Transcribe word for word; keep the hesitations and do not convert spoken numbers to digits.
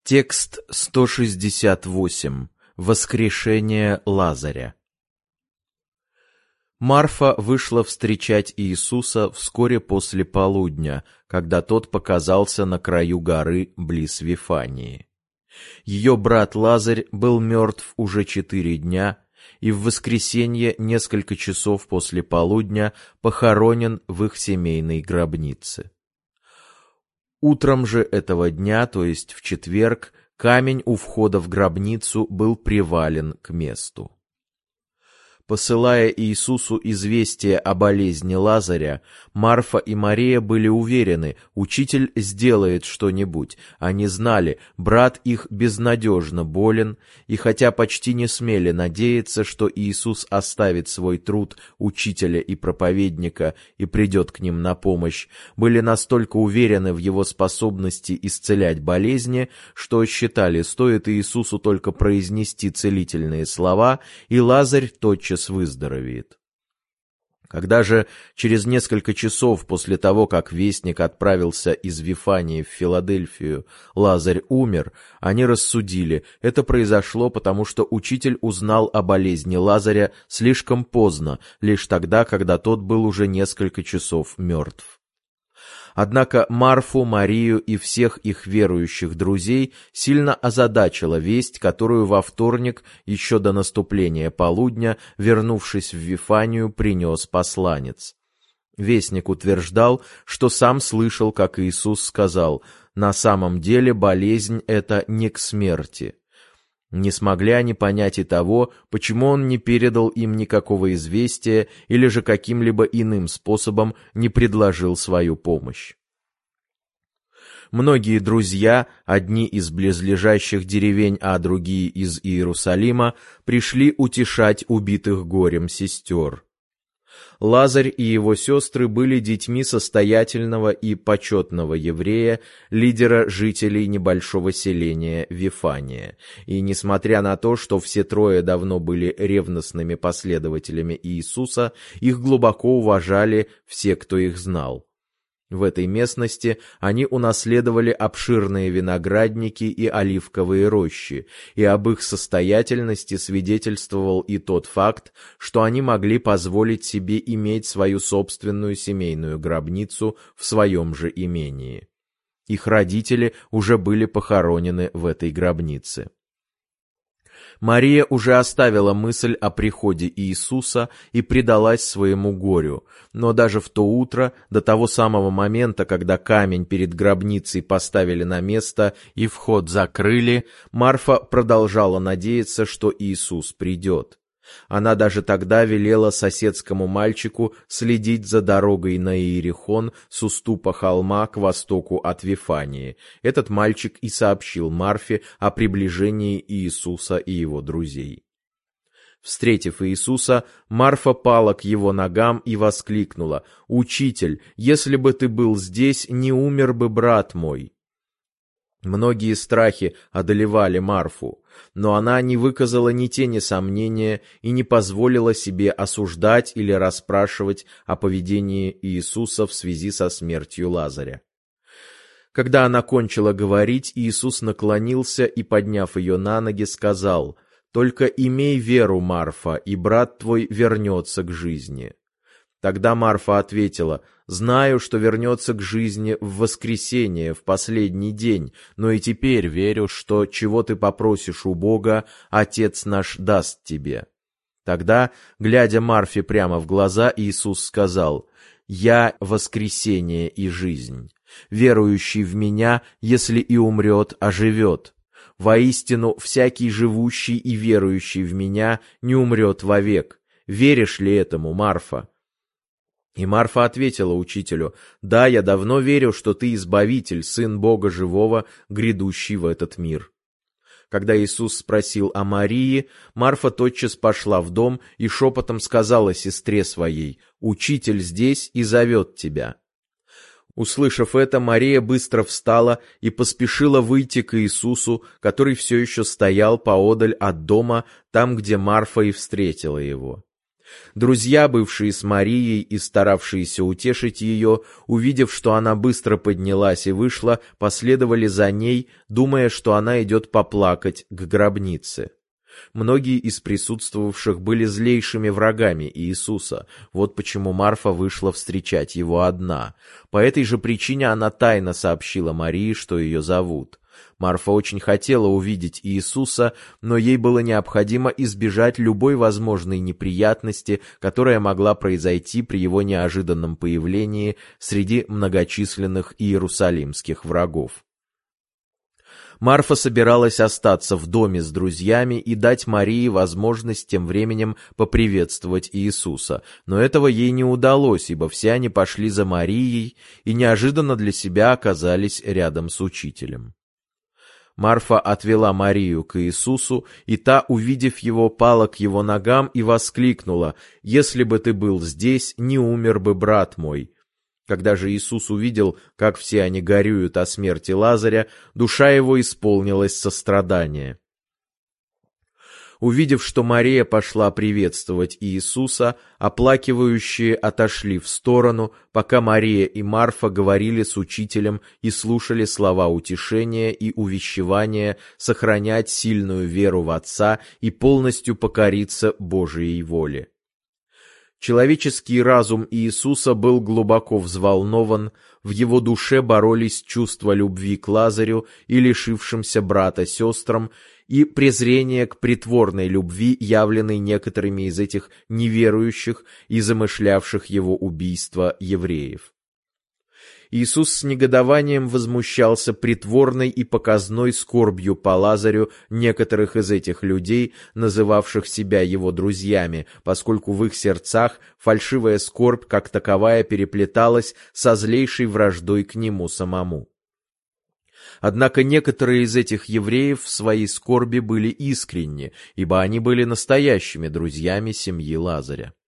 Текст сто шестьдесят восемь. Воскрешение Лазаря. Марфа вышла встречать Иисуса вскоре после полудня, когда тот показался на краю горы близ Вифании. Ее брат Лазарь был мертв уже четыре дня, и в воскресенье несколько часов после полудня похоронен в их семейной гробнице. Утром же этого дня, то есть в четверг, камень у входа в гробницу был привален к месту. Посылая Иисусу известие о болезни Лазаря, Марфа и Мария были уверены, Учитель сделает что-нибудь. Они знали, брат их безнадежно болен, и хотя почти не смели надеяться, что Иисус оставит свой труд учителя и проповедника и придет к ним на помощь, были настолько уверены в его способности исцелять болезни, что считали, стоит Иисусу только произнести целительные слова, и Лазарь тотчас выздоровеет. Когда же через несколько часов после того, как вестник отправился из Вифании в Филадельфию, Лазарь умер, они рассудили, это произошло потому, что учитель узнал о болезни Лазаря слишком поздно, лишь тогда, когда тот был уже несколько часов мертв. Однако Марфу, Марию и всех их верующих друзей сильно озадачила весть, которую во вторник, еще до наступления полудня, вернувшись в Вифанию, принес посланец. Вестник утверждал, что сам слышал, как Иисус сказал: «На самом деле болезнь эта не к смерти». Не смогли они понять и того, почему он не передал им никакого известия или же каким-либо иным способом не предложил свою помощь. Многие друзья, одни из близлежащих деревень, а другие из Иерусалима, пришли утешать убитых горем сестер. Лазарь и его сестры были детьми состоятельного и почетного еврея, лидера жителей небольшого селения Вифания. И несмотря на то, что все трое давно были ревностными последователями Иисуса, их глубоко уважали все, кто их знал. В этой местности они унаследовали обширные виноградники и оливковые рощи, и об их состоятельности свидетельствовал и тот факт, что они могли позволить себе иметь свою собственную семейную гробницу в своем же имении. Их родители уже были похоронены в этой гробнице. Мария уже оставила мысль о приходе Иисуса и предалась своему горю, но даже в то утро, до того самого момента, когда камень перед гробницей поставили на место и вход закрыли, Марфа продолжала надеяться, что Иисус придет. Она даже тогда велела соседскому мальчику следить за дорогой на Иерихон с уступа холма к востоку от Вифании. Этот мальчик и сообщил Марфе о приближении Иисуса и его друзей. Встретив Иисуса, Марфа пала к его ногам и воскликнула: «Учитель, если бы ты был здесь, не умер бы брат мой». Многие страхи одолевали Марфу, но она не выказала ни тени сомнения и не позволила себе осуждать или расспрашивать о поведении Иисуса в связи со смертью Лазаря. Когда она кончила говорить, Иисус наклонился и, подняв ее на ноги, сказал: «Только имей веру, Марфа, и брат твой вернется к жизни». Тогда Марфа ответила: «Знаю, что вернется к жизни в воскресенье, в последний день, но и теперь верю, что чего ты попросишь у Бога, Отец наш даст тебе». Тогда, глядя Марфе прямо в глаза, Иисус сказал: «Я воскресение и жизнь. Верующий в Меня, если и умрет, оживет. Воистину, всякий живущий и верующий в Меня не умрет вовек. Веришь ли этому, Марфа?» И Марфа ответила учителю: «Да, я давно верю, что ты Избавитель, Сын Бога Живого, грядущий в этот мир». Когда Иисус спросил о Марии, Марфа тотчас пошла в дом и шепотом сказала сестре своей: «Учитель здесь и зовет тебя». Услышав это, Мария быстро встала и поспешила выйти к Иисусу, который все еще стоял поодаль от дома, там, где Марфа и встретила его. Друзья, бывшие с Марией и старавшиеся утешить ее, увидев, что она быстро поднялась и вышла, последовали за ней, думая, что она идет поплакать к гробнице. Многие из присутствовавших были злейшими врагами Иисуса, вот почему Марфа вышла встречать его одна. По этой же причине она тайно сообщила Марии, что ее зовут. Марфа очень хотела увидеть Иисуса, но ей было необходимо избежать любой возможной неприятности, которая могла произойти при его неожиданном появлении среди многочисленных иерусалимских врагов. Марфа собиралась остаться в доме с друзьями и дать Марии возможность тем временем поприветствовать Иисуса, но этого ей не удалось, ибо все они пошли за Марией и неожиданно для себя оказались рядом с учителем. Марфа отвела Марию к Иисусу, и та, увидев его, пала к его ногам и воскликнула: «Если бы ты был здесь, не умер бы брат мой». Когда же Иисус увидел, как все они горюют о смерти Лазаря, душа его исполнилась сострадания. Увидев, что Мария пошла приветствовать Иисуса, оплакивающие отошли в сторону, пока Мария и Марфа говорили с учителем и слушали слова утешения и увещевания сохранять сильную веру в Отца и полностью покориться Божией воле. Человеческий разум Иисуса был глубоко взволнован, в его душе боролись чувства любви к Лазарю и лишившимся брата сестрам, и презрение к притворной любви, явленной некоторыми из этих неверующих и замышлявших его убийство евреев. Иисус с негодованием возмущался притворной и показной скорбью по Лазарю некоторых из этих людей, называвших себя его друзьями, поскольку в их сердцах фальшивая скорбь как таковая переплеталась со злейшей враждой к нему самому. Однако некоторые из этих евреев в своей скорби были искренни, ибо они были настоящими друзьями семьи Лазаря.